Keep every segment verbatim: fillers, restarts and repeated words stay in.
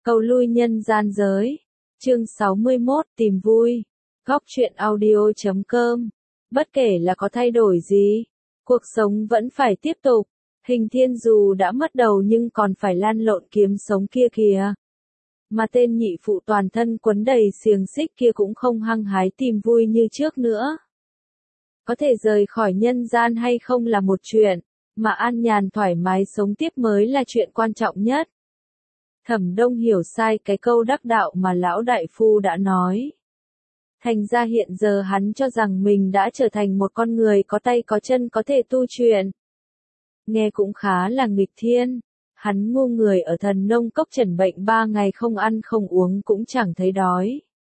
Cầu lui nhân gian giới. Chương sáu mươi mốt tìm vui. Góc truyện audio chấm com. Bất kể là có thay đổi gì, cuộc sống vẫn phải tiếp tục. Hình Thiên dù đã mất đầu nhưng còn phải lan lộn kiếm sống kia kìa. Mà tên nhị phụ toàn thân quấn đầy xiềng xích kia cũng không hăng hái tìm vui như trước nữa. Có thể rời khỏi nhân gian hay không là một chuyện, mà an nhàn thoải mái sống tiếp mới là chuyện quan trọng nhất. Thẩm Đông hiểu sai cái câu đắc đạo mà lão đại phu đã nói. Thành ra hiện giờ hắn cho rằng mình đã trở thành một con người có tay có chân có thể tu chuyện. Nghe cũng khá là nghịch thiên. Hắn ngu người ở Thần Nông Cốc trần bệnh ba ngày không ăn không uống cũng chẳng thấy đói.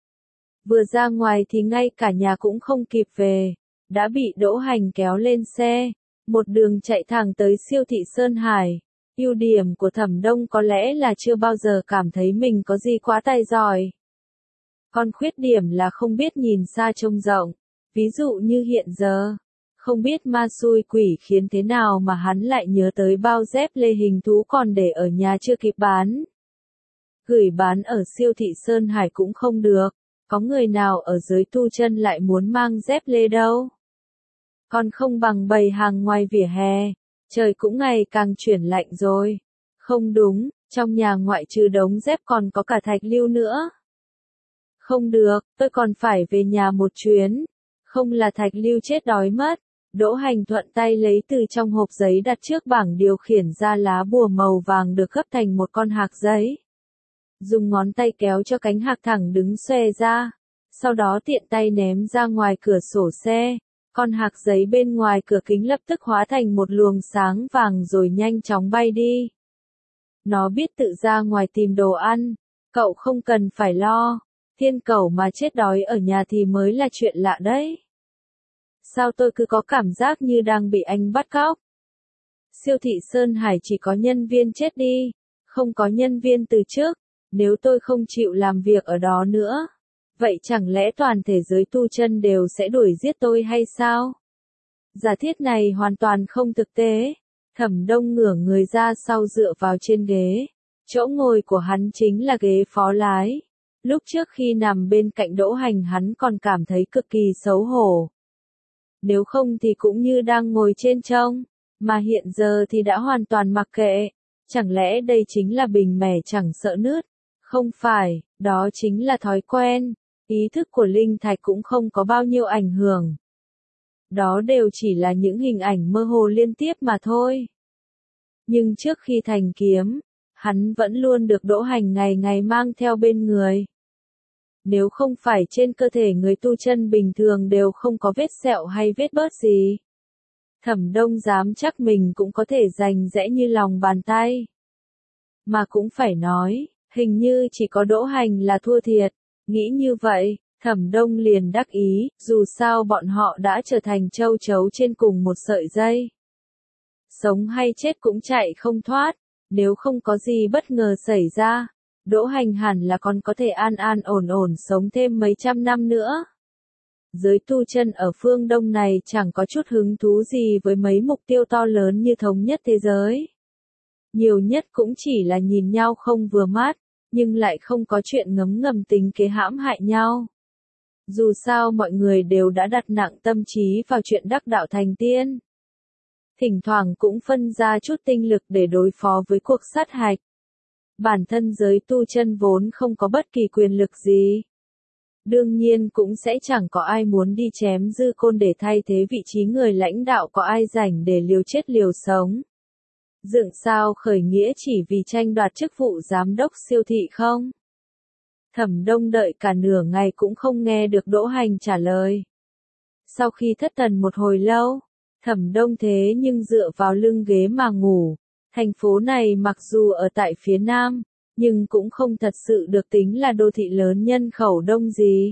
Vừa ra ngoài thì ngay cả nhà cũng không kịp về, đã bị Đỗ Hành kéo lên xe, một đường chạy thẳng tới siêu thị Sơn Hải. Ưu điểm của Thẩm Đông có lẽ là chưa bao giờ cảm thấy mình có gì quá tài giỏi. Còn khuyết điểm là không biết nhìn xa trông rộng, ví dụ như hiện giờ. Không biết ma xui quỷ khiến thế nào mà hắn lại nhớ tới bao dép lê hình thú còn để ở nhà chưa kịp bán. Gửi bán ở siêu thị Sơn Hải cũng không được, có người nào ở dưới tu chân lại muốn mang dép lê đâu. Còn không bằng bày hàng ngoài vỉa hè, trời cũng ngày càng chuyển lạnh rồi. Không đúng, trong nhà ngoại trừ đống dép còn có cả thạch lưu nữa. Không được, tôi còn phải về nhà một chuyến, không là thạch lưu chết đói mất. Đỗ Hành thuận tay lấy từ trong hộp giấy đặt trước bảng điều khiển ra lá bùa màu vàng được gấp thành một con hạc giấy. Dùng ngón tay kéo cho cánh hạc thẳng đứng xòe ra, sau đó tiện tay ném ra ngoài cửa sổ xe, con hạc giấy bên ngoài cửa kính lập tức hóa thành một luồng sáng vàng rồi nhanh chóng bay đi. Nó biết tự ra ngoài tìm đồ ăn, cậu không cần phải lo, thiên cẩu mà chết đói ở nhà thì mới là chuyện lạ đấy. Sao tôi cứ có cảm giác như đang bị anh bắt cóc? Siêu thị Sơn Hải chỉ có nhân viên chết đi, không có nhân viên từ trước, nếu tôi không chịu làm việc ở đó nữa, vậy chẳng lẽ toàn thể giới tu chân đều sẽ đuổi giết tôi hay sao? Giả thiết này hoàn toàn không thực tế. Thẩm Đông ngửa người ra sau dựa vào trên ghế, chỗ ngồi của hắn chính là ghế phó lái. Lúc trước khi nằm bên cạnh Đỗ Hành hắn còn cảm thấy cực kỳ xấu hổ. Nếu không thì cũng như đang ngồi trên trông, mà hiện giờ thì đã hoàn toàn mặc kệ. Chẳng lẽ đây chính là bình mẻ chẳng sợ nứt? Không phải, đó chính là thói quen. Ý thức của linh thạch cũng không có bao nhiêu ảnh hưởng. Đó đều chỉ là những hình ảnh mơ hồ liên tiếp mà thôi. Nhưng trước khi thành kiếm, hắn vẫn luôn được Đỗ Hành ngày ngày mang theo bên người. Nếu không phải trên cơ thể người tu chân bình thường đều không có vết sẹo hay vết bớt gì, Thẩm Đông dám chắc mình cũng có thể giành giẽ như lòng bàn tay. Mà cũng phải nói, hình như chỉ có Đỗ Hành là thua thiệt. Nghĩ như vậy, Thẩm Đông liền đắc ý, dù sao bọn họ đã trở thành châu chấu trên cùng một sợi dây. Sống hay chết cũng chạy không thoát, nếu không có gì bất ngờ xảy ra, Đỗ Hành hẳn là còn có thể an an ổn ổn sống thêm mấy trăm năm nữa. Giới tu chân ở phương Đông này chẳng có chút hứng thú gì với mấy mục tiêu to lớn như thống nhất thế giới. Nhiều nhất cũng chỉ là nhìn nhau không vừa mắt, nhưng lại không có chuyện ngấm ngầm tính kế hãm hại nhau. Dù sao mọi người đều đã đặt nặng tâm trí vào chuyện đắc đạo thành tiên. Thỉnh thoảng cũng phân ra chút tinh lực để đối phó với cuộc sát hạch. Bản thân giới tu chân vốn không có bất kỳ quyền lực gì. Đương nhiên cũng sẽ chẳng có ai muốn đi chém dư côn để thay thế vị trí người lãnh đạo, có ai rảnh để liều chết liều sống. Dựng sao khởi nghĩa chỉ vì tranh đoạt chức vụ giám đốc siêu thị không? Thẩm Đông đợi cả nửa ngày cũng không nghe được Đỗ Hành trả lời. Sau khi thất thần một hồi lâu, Thẩm Đông thế nhưng dựa vào lưng ghế mà ngủ. Thành phố này mặc dù ở tại phía nam, nhưng cũng không thật sự được tính là đô thị lớn nhân khẩu đông gì.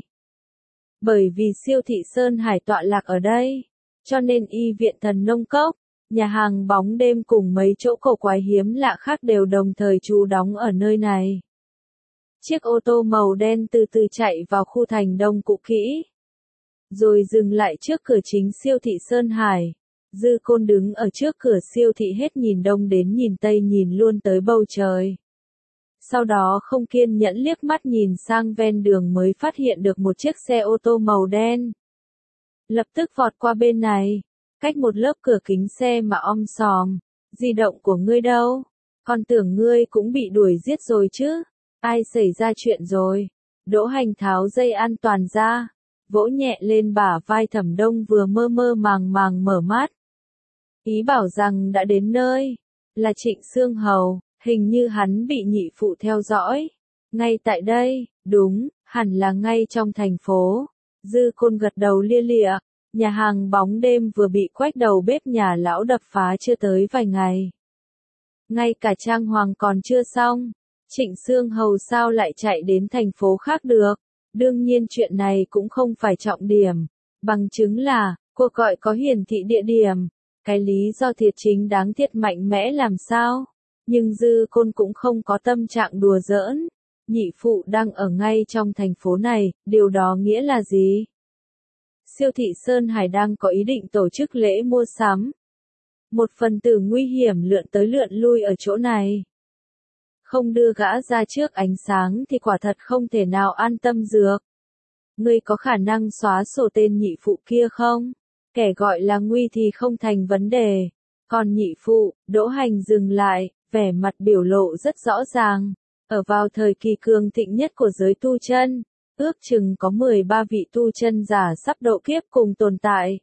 Bởi vì siêu thị Sơn Hải tọa lạc ở đây, cho nên y viện Thần Nông Cốc, nhà hàng bóng đêm cùng mấy chỗ cổ quái hiếm lạ khác đều đồng thời trú đóng ở nơi này. Chiếc ô tô màu đen từ từ chạy vào khu thành đông cũ kỹ, rồi dừng lại trước cửa chính siêu thị Sơn Hải. Dư Côn đứng ở trước cửa siêu thị hết nhìn đông đến nhìn tây nhìn luôn tới bầu trời. sau đó không kiên nhẫn liếc mắt nhìn sang ven đường mới phát hiện được một chiếc xe ô tô màu đen. Lập tức vọt qua bên này, cách một lớp cửa kính xe mà om sòm, di động của ngươi đâu? Còn tưởng ngươi cũng bị đuổi giết rồi chứ, ai xảy ra chuyện rồi? Đỗ Hành tháo dây an toàn ra, vỗ nhẹ lên bả vai Thẩm Đông vừa mơ mơ màng màng mở mắt. Ý bảo rằng đã đến nơi, là Trịnh Xương Hầu, hình như hắn bị nhị phụ theo dõi. Ngay tại đây, đúng, hẳn là ngay trong thành phố. Dư Côn gật đầu lia lịa, nhà hàng bóng đêm vừa bị quách đầu bếp nhà lão đập phá chưa tới vài ngày. Ngay cả trang hoàng còn chưa xong, Trịnh Xương Hầu sao lại chạy đến thành phố khác được? Đương nhiên chuyện này cũng không phải trọng điểm, bằng chứng là, cuộc gọi có hiển thị địa điểm, cái lý do thiệt chính đáng thiệt mạnh mẽ làm sao? Nhưng Dư Côn cũng không có tâm trạng đùa giỡn, nhị phụ đang ở ngay trong thành phố này, điều đó nghĩa là gì? Siêu thị Sơn Hải đang có ý định tổ chức lễ mua sắm. Một phần tử nguy hiểm lượn tới lượn lui ở chỗ này. Không đưa gã ra trước ánh sáng thì quả thật không thể nào an tâm dược. Ngươi có khả năng xóa sổ tên nhị phụ kia không? Kẻ gọi là Nguy thì không thành vấn đề. Còn nhị phụ, Đỗ Hành dừng lại, vẻ mặt biểu lộ rất rõ ràng. Ở vào thời kỳ cường thịnh nhất của giới tu chân, ước chừng có mười ba vị tu chân giả sắp độ kiếp cùng tồn tại.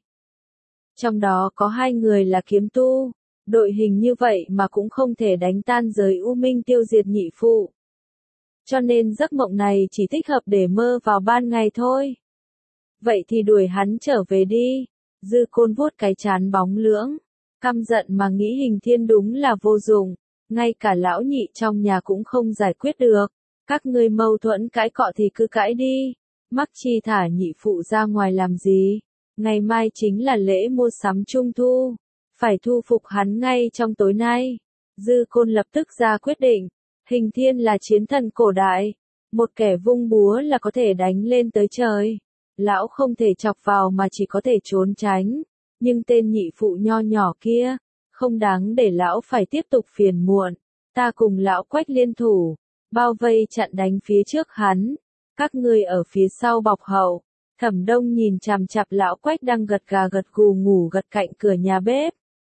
Trong đó có hai người là kiếm tu, đội hình như vậy mà cũng không thể đánh tan giới u minh tiêu diệt nhị phụ. Cho nên giấc mộng này chỉ thích hợp để mơ vào ban ngày thôi. Vậy thì đuổi hắn trở về đi. Dư Côn vuốt cái trán bóng lưỡng, căm giận mà nghĩ Hình Thiên đúng là vô dụng, ngay cả lão nhị trong nhà cũng không giải quyết được. Các ngươi mâu thuẫn cãi cọ thì cứ cãi đi, mắc chi thả nhị phụ ra ngoài làm gì? Ngày mai chính là lễ mua sắm trung thu, phải thu phục hắn ngay trong tối nay. Dư Côn lập tức ra quyết định, Hình Thiên là chiến thần cổ đại, một kẻ vung búa là có thể đánh lên tới trời. Lão không thể chọc vào mà chỉ có thể trốn tránh, nhưng tên nhị phụ nho nhỏ kia, không đáng để lão phải tiếp tục phiền muộn. Ta cùng lão Quách liên thủ, bao vây chặn đánh phía trước hắn, các ngươi ở phía sau bọc hậu. Thẩm Đông nhìn chằm chằm lão Quách đang gật gà gật gù ngủ gật cạnh cửa nhà bếp.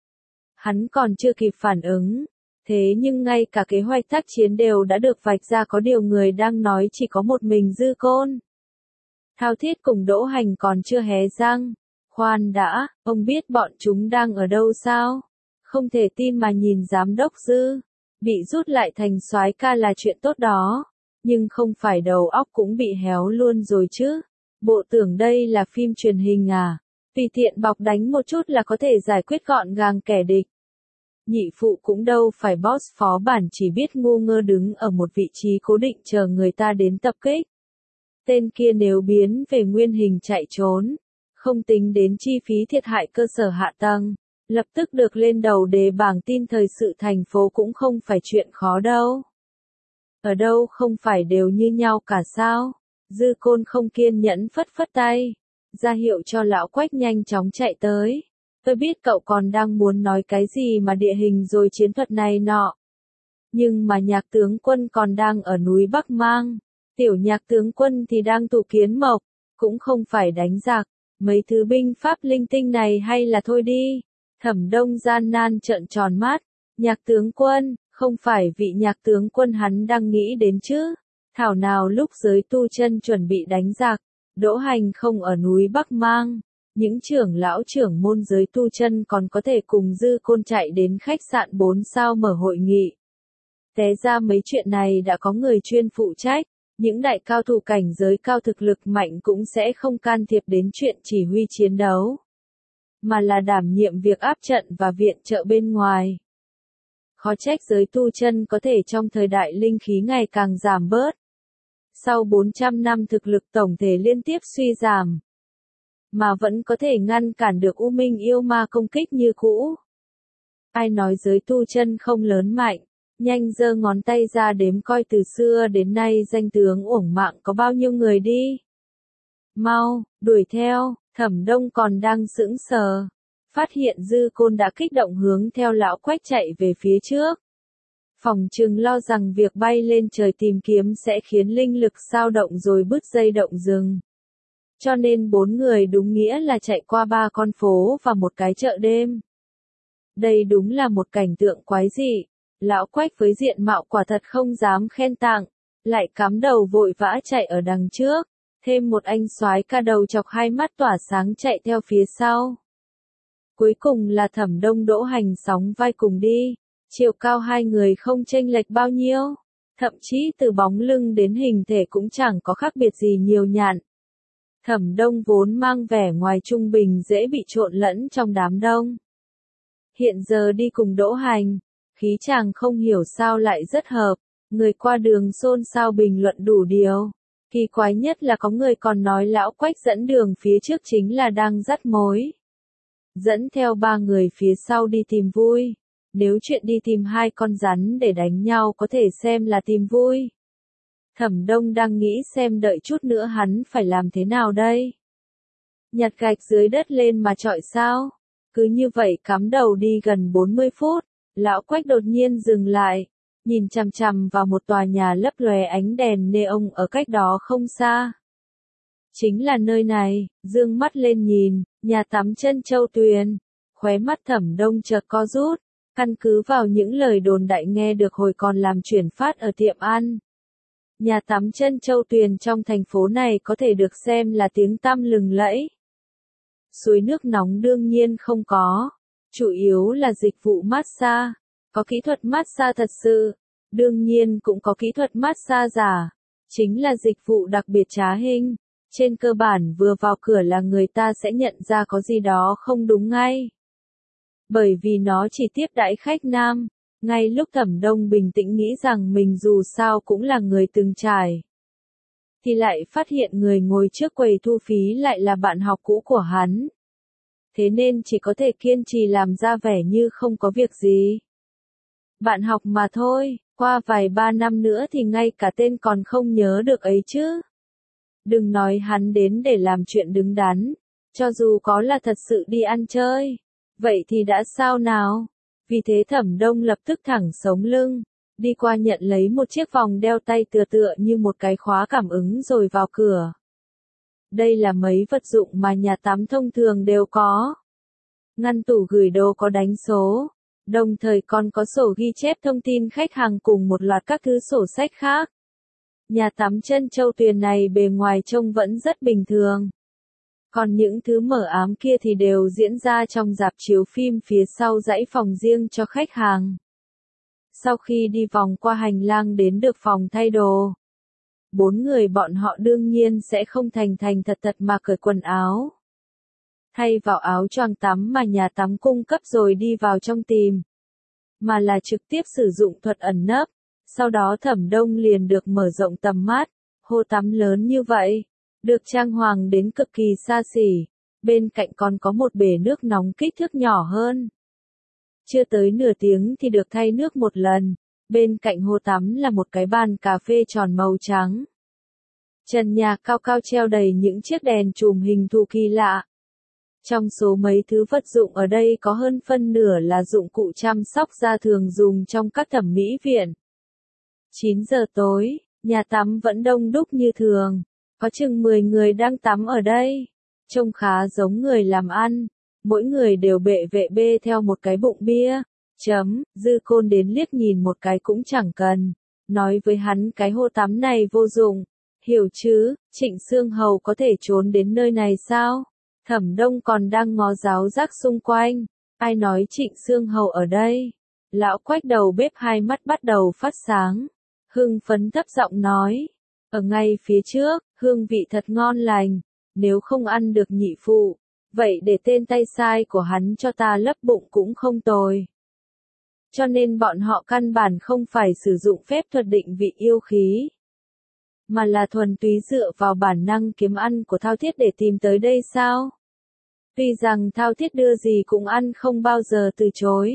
Hắn còn chưa kịp phản ứng, thế nhưng ngay cả kế hoạch tác chiến đều đã được vạch ra, có điều người đang nói chỉ có một mình Dư Côn. Thao Thiết cùng Đỗ Hành còn chưa hé răng. Khoan đã, ông biết bọn chúng đang ở đâu sao? Không thể tin mà nhìn giám đốc Dư. Bị rút lại thành soái ca là chuyện tốt đó. Nhưng không phải đầu óc cũng bị héo luôn rồi chứ. Bộ tưởng đây là phim truyền hình à? Vì tiện bọc đánh một chút là có thể giải quyết gọn gàng kẻ địch. Nhị phụ cũng đâu phải boss phó bản chỉ biết ngu ngơ đứng ở một vị trí cố định chờ người ta đến tập kích. Tên kia nếu biến về nguyên hình chạy trốn, không tính đến chi phí thiệt hại cơ sở hạ tầng, lập tức được lên đầu đề bảng tin thời sự thành phố cũng không phải chuyện khó đâu. Ở đâu không phải đều như nhau cả sao? Dư Côn không kiên nhẫn phất phất tay, ra hiệu cho lão Quách nhanh chóng chạy tới. Tôi biết cậu còn đang muốn nói cái gì mà địa hình rồi chiến thuật này nọ. Nhưng mà Nhạc tướng quân còn đang ở núi Bắc Mang. Tiểu Nhạc tướng quân thì đang tụ kiến mộc, cũng không phải đánh giặc, mấy thứ binh pháp linh tinh này hay là thôi đi. Thẩm Đông gian nan trợn tròn mắt, Nhạc tướng quân, không phải vị Nhạc tướng quân hắn đang nghĩ đến chứ. Thảo nào lúc giới tu chân chuẩn bị đánh giặc, Đỗ Hành không ở núi Bắc Mang, những trưởng lão trưởng môn giới tu chân còn có thể cùng Dư Côn chạy đến khách sạn bốn sao mở hội nghị. Té ra mấy chuyện này đã có người chuyên phụ trách. Những đại cao thủ cảnh giới cao thực lực mạnh cũng sẽ không can thiệp đến chuyện chỉ huy chiến đấu, mà là đảm nhiệm việc áp trận và viện trợ bên ngoài. Khó trách giới tu chân có thể trong thời đại linh khí ngày càng giảm bớt. Sau bốn trăm năm thực lực tổng thể liên tiếp suy giảm, mà vẫn có thể ngăn cản được U Minh yêu ma công kích như cũ. Ai nói giới tu chân không lớn mạnh? Nhanh giơ ngón tay ra đếm coi từ xưa đến nay danh tướng uổng mạng có bao nhiêu người đi. Mau, đuổi theo, Thẩm Đông còn đang sững sờ. Phát hiện Dư Côn đã kích động hướng theo lão Quách chạy về phía trước. Phòng trừng lo rằng việc bay lên trời tìm kiếm sẽ khiến linh lực dao động rồi bứt dây động rừng. Cho nên bốn người đúng nghĩa là chạy qua ba con phố và một cái chợ đêm. Đây đúng là một cảnh tượng quái dị. Lão Quách với diện mạo quả thật không dám khen tặng, lại cắm đầu vội vã chạy ở đằng trước, thêm một anh soái ca đầu chọc hai mắt tỏa sáng chạy theo phía sau. Cuối cùng là Thẩm Đông Đỗ Hành sóng vai cùng đi, chiều cao hai người không chênh lệch bao nhiêu, thậm chí từ bóng lưng đến hình thể cũng chẳng có khác biệt gì nhiều nhạn. Thẩm Đông vốn mang vẻ ngoài trung bình dễ bị trộn lẫn trong đám đông. Hiện giờ đi cùng Đỗ Hành, khí chàng không hiểu sao lại rất hợp, người qua đường xôn xao bình luận đủ điều. Kỳ quái nhất là có người còn nói lão Quách dẫn đường phía trước chính là đang dắt mối. Dẫn theo ba người phía sau đi tìm vui. Nếu chuyện đi tìm hai con rắn để đánh nhau có thể xem là tìm vui. Thẩm Đông đang nghĩ xem đợi chút nữa hắn phải làm thế nào đây. Nhặt gạch dưới đất lên mà chọi sao? Cứ như vậy cắm đầu đi gần bốn mươi phút, lão Quách đột nhiên dừng lại, nhìn chằm chằm vào một tòa nhà lấp lóe ánh đèn neon ở cách đó không xa. Chính là nơi này, dương mắt lên nhìn, nhà tắm Trân Châu Tuyền. Khóe mắt Thẩm Đông chợt co rút, căn cứ vào những lời đồn đại nghe được hồi còn làm chuyển phát ở tiệm ăn. Nhà tắm Trân Châu Tuyền trong thành phố này có thể được xem là tiếng tăm lừng lẫy. Suối nước nóng đương nhiên không có, chủ yếu là dịch vụ massage, có kỹ thuật massage thật sự, đương nhiên cũng có kỹ thuật massage giả, chính là dịch vụ đặc biệt trá hình, trên cơ bản vừa vào cửa là người ta sẽ nhận ra có gì đó không đúng ngay. Bởi vì nó chỉ tiếp đãi khách nam, ngay lúc Thẩm Đông bình tĩnh nghĩ rằng mình dù sao cũng là người từng trải. Thì lại phát hiện người ngồi trước quầy thu phí lại là bạn học cũ của hắn. Thế nên chỉ có thể kiên trì làm ra vẻ như không có việc gì. Bạn học mà thôi, qua vài ba năm nữa thì ngay cả tên còn không nhớ được ấy chứ. Đừng nói hắn đến để làm chuyện đứng đắn, cho dù có là thật sự đi ăn chơi. Vậy thì đã sao nào? Vì thế Thẩm Đông lập tức thẳng sống lưng, đi qua nhận lấy một chiếc vòng đeo tay tựa tựa như một cái khóa cảm ứng rồi vào cửa. Đây là mấy vật dụng mà nhà tắm thông thường đều có. Ngăn tủ gửi đồ có đánh số, đồng thời còn có sổ ghi chép thông tin khách hàng cùng một loạt các thứ sổ sách khác. Nhà tắm Trân Châu Tuyền này bề ngoài trông vẫn rất bình thường. Còn những thứ mờ ám kia thì đều diễn ra trong rạp chiếu phim phía sau dãy phòng riêng cho khách hàng. Sau khi đi vòng qua hành lang đến được phòng thay đồ, bốn người bọn họ đương nhiên sẽ không thành thành thật thật mà cởi quần áo. Thay vào áo choàng tắm mà nhà tắm cung cấp rồi đi vào trong tìm. Mà là trực tiếp sử dụng thuật ẩn nấp. Sau đó Thẩm Đông liền được mở rộng tầm mắt. Hồ tắm lớn như vậy, được trang hoàng đến cực kỳ xa xỉ. Bên cạnh còn có một bể nước nóng kích thước nhỏ hơn. Chưa tới nửa tiếng thì được thay nước một lần. Bên cạnh hồ tắm là một cái bàn cà phê tròn màu trắng. Trần nhà cao cao treo đầy những chiếc đèn chùm hình thù kỳ lạ. Trong số mấy thứ vật dụng ở đây có hơn phân nửa là dụng cụ chăm sóc da thường dùng trong các thẩm mỹ viện. chín giờ tối, nhà tắm vẫn đông đúc như thường. Có chừng mười người đang tắm ở đây. Trông khá giống người làm ăn. Mỗi người đều bệ vệ bê theo một cái bụng bia. Chấm, Dư Côn đến liếc nhìn một cái cũng chẳng cần. Nói với hắn cái hồ tắm này vô dụng. Hiểu chứ, Trịnh Xương Hầu có thể trốn đến nơi này sao? Thẩm Đông còn đang ngó giáo giác xung quanh. Ai nói Trịnh Xương Hầu ở đây? Lão Quách đầu bếp hai mắt bắt đầu phát sáng. Hưng phấn thấp giọng nói. Ở ngay phía trước, hương vị thật ngon lành. Nếu không ăn được nhị phụ, vậy để tên tay sai của hắn cho ta lấp bụng cũng không tồi. Cho nên bọn họ căn bản không phải sử dụng phép thuật định vị yêu khí, mà là thuần túy dựa vào bản năng kiếm ăn của Thao Thiết để tìm tới đây sao? Tuy rằng Thao Thiết đưa gì cũng ăn không bao giờ từ chối.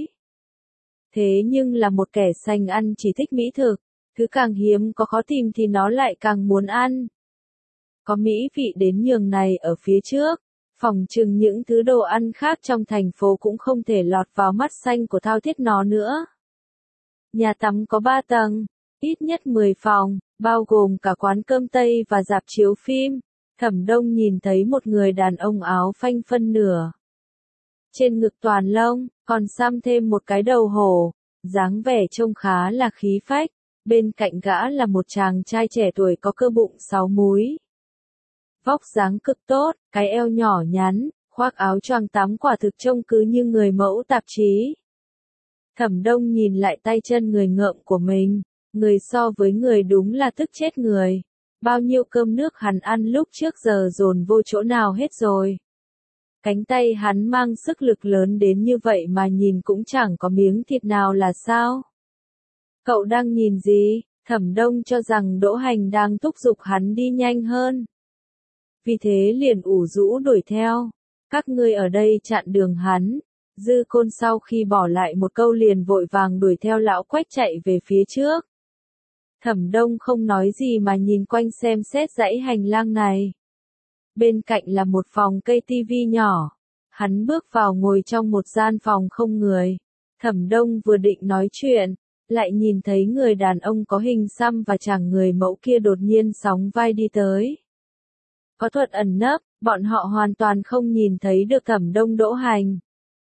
Thế nhưng là một kẻ sành ăn chỉ thích mỹ thực, thứ càng hiếm có khó tìm thì nó lại càng muốn ăn. Có mỹ vị đến nhường này ở phía trước, phỏng chừng những thứ đồ ăn khác trong thành phố cũng không thể lọt vào mắt xanh của Thao Thiết nó nữa. Nhà tắm có ba tầng, ít nhất mười phòng, bao gồm cả quán cơm Tây và rạp chiếu phim. Thẩm Đông nhìn thấy một người đàn ông áo phanh phân nửa. Trên ngực toàn lông, còn xăm thêm một cái đầu hổ, dáng vẻ trông khá là khí phách. Bên cạnh gã là một chàng trai trẻ tuổi có cơ bụng sáu múi. Vóc dáng cực tốt, cái eo nhỏ nhắn, khoác áo choàng tắm quả thực trông cứ như người mẫu tạp chí. Thẩm Đông nhìn lại tay chân người ngợm của mình, người so với người đúng là tức chết người. Bao nhiêu cơm nước hắn ăn lúc trước giờ dồn vô chỗ nào hết rồi. Cánh tay hắn mang sức lực lớn đến như vậy mà nhìn cũng chẳng có miếng thịt nào là sao. Cậu đang nhìn gì? Thẩm Đông cho rằng Đỗ Hành đang thúc giục hắn đi nhanh hơn. Vì thế liền ủ rũ đuổi theo. Các ngươi ở đây chặn đường hắn. Dư Côn sau khi bỏ lại một câu liền vội vàng đuổi theo lão Quách chạy về phía trước. Thẩm Đông không nói gì mà nhìn quanh xem xét dãy hành lang này. Bên cạnh là một phòng cây tivi nhỏ. Hắn bước vào ngồi trong một gian phòng không người. Thẩm Đông vừa định nói chuyện, lại nhìn thấy người đàn ông có hình xăm và chàng người mẫu kia đột nhiên sóng vai đi tới. Có thuật ẩn nấp, bọn họ hoàn toàn không nhìn thấy được Thẩm Đông Đỗ Hành.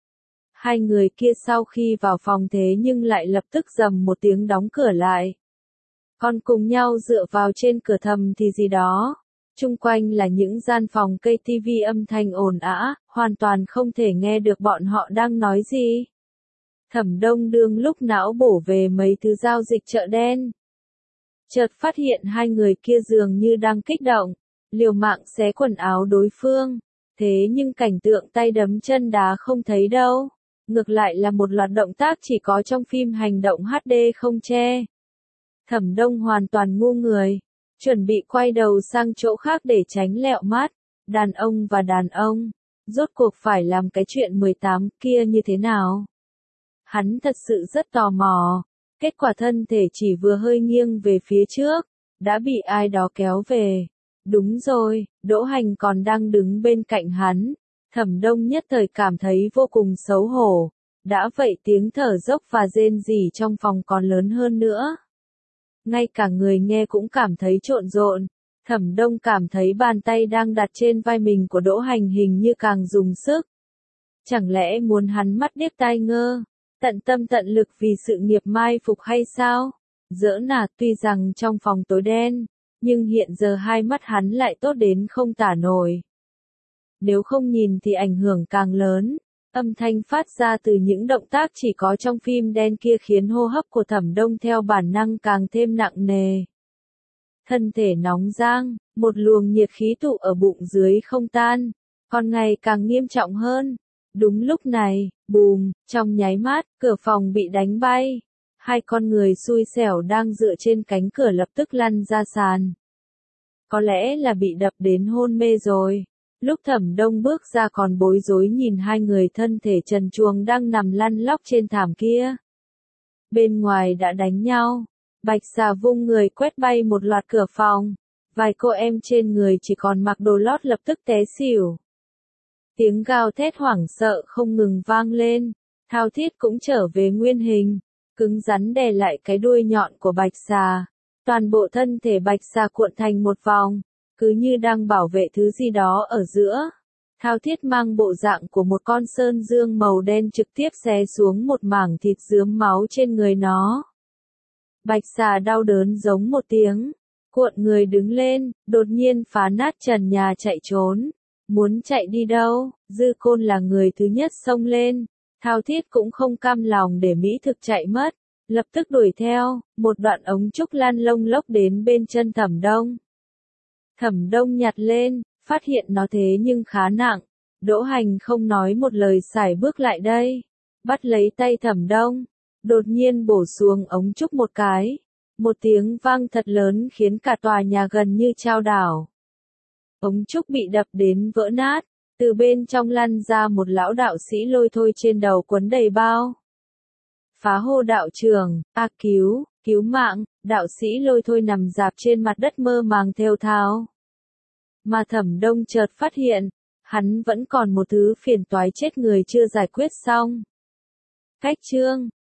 Hai người kia sau khi vào phòng thế nhưng lại lập tức rầm một tiếng đóng cửa lại. Còn cùng nhau dựa vào trên cửa thầm thì gì đó. Chung quanh là những gian phòng cây tivi âm thanh ồn ào, hoàn toàn không thể nghe được bọn họ đang nói gì. Thẩm Đông đương lúc não bổ về mấy thứ giao dịch chợ đen. Chợt phát hiện hai người kia dường như đang kích động, liều mạng xé quần áo đối phương. Thế nhưng cảnh tượng tay đấm chân đá không thấy đâu. Ngược lại là một loạt động tác chỉ có trong phim hành động hát đê không che. Thẩm Đông hoàn toàn ngu người, chuẩn bị quay đầu sang chỗ khác để tránh lẹo mắt. Đàn ông và đàn ông, rốt cuộc phải làm cái chuyện mười tám kia như thế nào? Hắn thật sự rất tò mò. Kết quả thân thể chỉ vừa hơi nghiêng về phía trước, đã bị ai đó kéo về. Đúng rồi, Đỗ Hành còn đang đứng bên cạnh hắn. Thẩm Đông nhất thời cảm thấy vô cùng xấu hổ. Đã vậy tiếng thở dốc và rên rỉ trong phòng còn lớn hơn nữa. Ngay cả người nghe cũng cảm thấy trộn rộn. Thẩm Đông cảm thấy bàn tay đang đặt trên vai mình của Đỗ Hành hình như càng dùng sức. Chẳng lẽ muốn hắn mắt điếc tai ngơ, tận tâm tận lực vì sự nghiệp mai phục hay sao? Giỡn à, tuy rằng trong phòng tối đen, nhưng hiện giờ hai mắt hắn lại tốt đến không tả nổi. Nếu không nhìn thì ảnh hưởng càng lớn. Âm thanh phát ra từ những động tác chỉ có trong phim đen kia khiến hô hấp của Thẩm Đông theo bản năng càng thêm nặng nề. Thân thể nóng rang, một luồng nhiệt khí tụ ở bụng dưới không tan, còn ngày càng nghiêm trọng hơn. Đúng lúc này, bùm, trong nháy mắt, cửa phòng bị đánh bay. Hai con người xui xẻo đang dựa trên cánh cửa lập tức lăn ra sàn. Có lẽ là bị đập đến hôn mê rồi. Lúc Thẩm Đông bước ra còn bối rối nhìn hai người thân thể trần truồng đang nằm lăn lóc trên thảm kia. Bên ngoài đã đánh nhau. Bạch Xà vung người quét bay một loạt cửa phòng. Vài cô em trên người chỉ còn mặc đồ lót lập tức té xỉu. Tiếng gào thét hoảng sợ không ngừng vang lên. Thao Thiết cũng trở về nguyên hình, cứng rắn đè lại cái đuôi nhọn của Bạch Xà. Toàn bộ thân thể Bạch Xà cuộn thành một vòng, cứ như đang bảo vệ thứ gì đó ở giữa. Thao Thiết mang bộ dạng của một con sơn dương màu đen trực tiếp xé xuống một mảng thịt rướm máu trên người nó. Bạch Xà đau đớn giống một tiếng, cuộn người đứng lên, đột nhiên phá nát trần nhà chạy trốn. Muốn chạy đi đâu? Dư Côn là người thứ nhất xông lên. Thao Thiết cũng không cam lòng để mỹ thực chạy mất, lập tức đuổi theo. Một đoạn ống trúc lan lông lốc đến bên chân Thẩm Đông. Thẩm Đông nhặt lên, phát hiện nó thế nhưng khá nặng. Đỗ Hành không nói một lời sải bước lại đây, bắt lấy tay Thẩm Đông, đột nhiên bổ xuống ống trúc một cái. Một tiếng vang thật lớn khiến cả tòa nhà gần như chao đảo. Ống trúc bị đập đến vỡ nát, từ bên trong lăn ra một lão đạo sĩ lôi thôi trên đầu quấn đầy bao. Phá hô đạo trưởng, a cứu, cứu mạng, đạo sĩ lôi thôi nằm rạp trên mặt đất mơ màng thều thào. Mà Thẩm Đông chợt phát hiện, hắn vẫn còn một thứ phiền toái chết người chưa giải quyết xong. Cách chương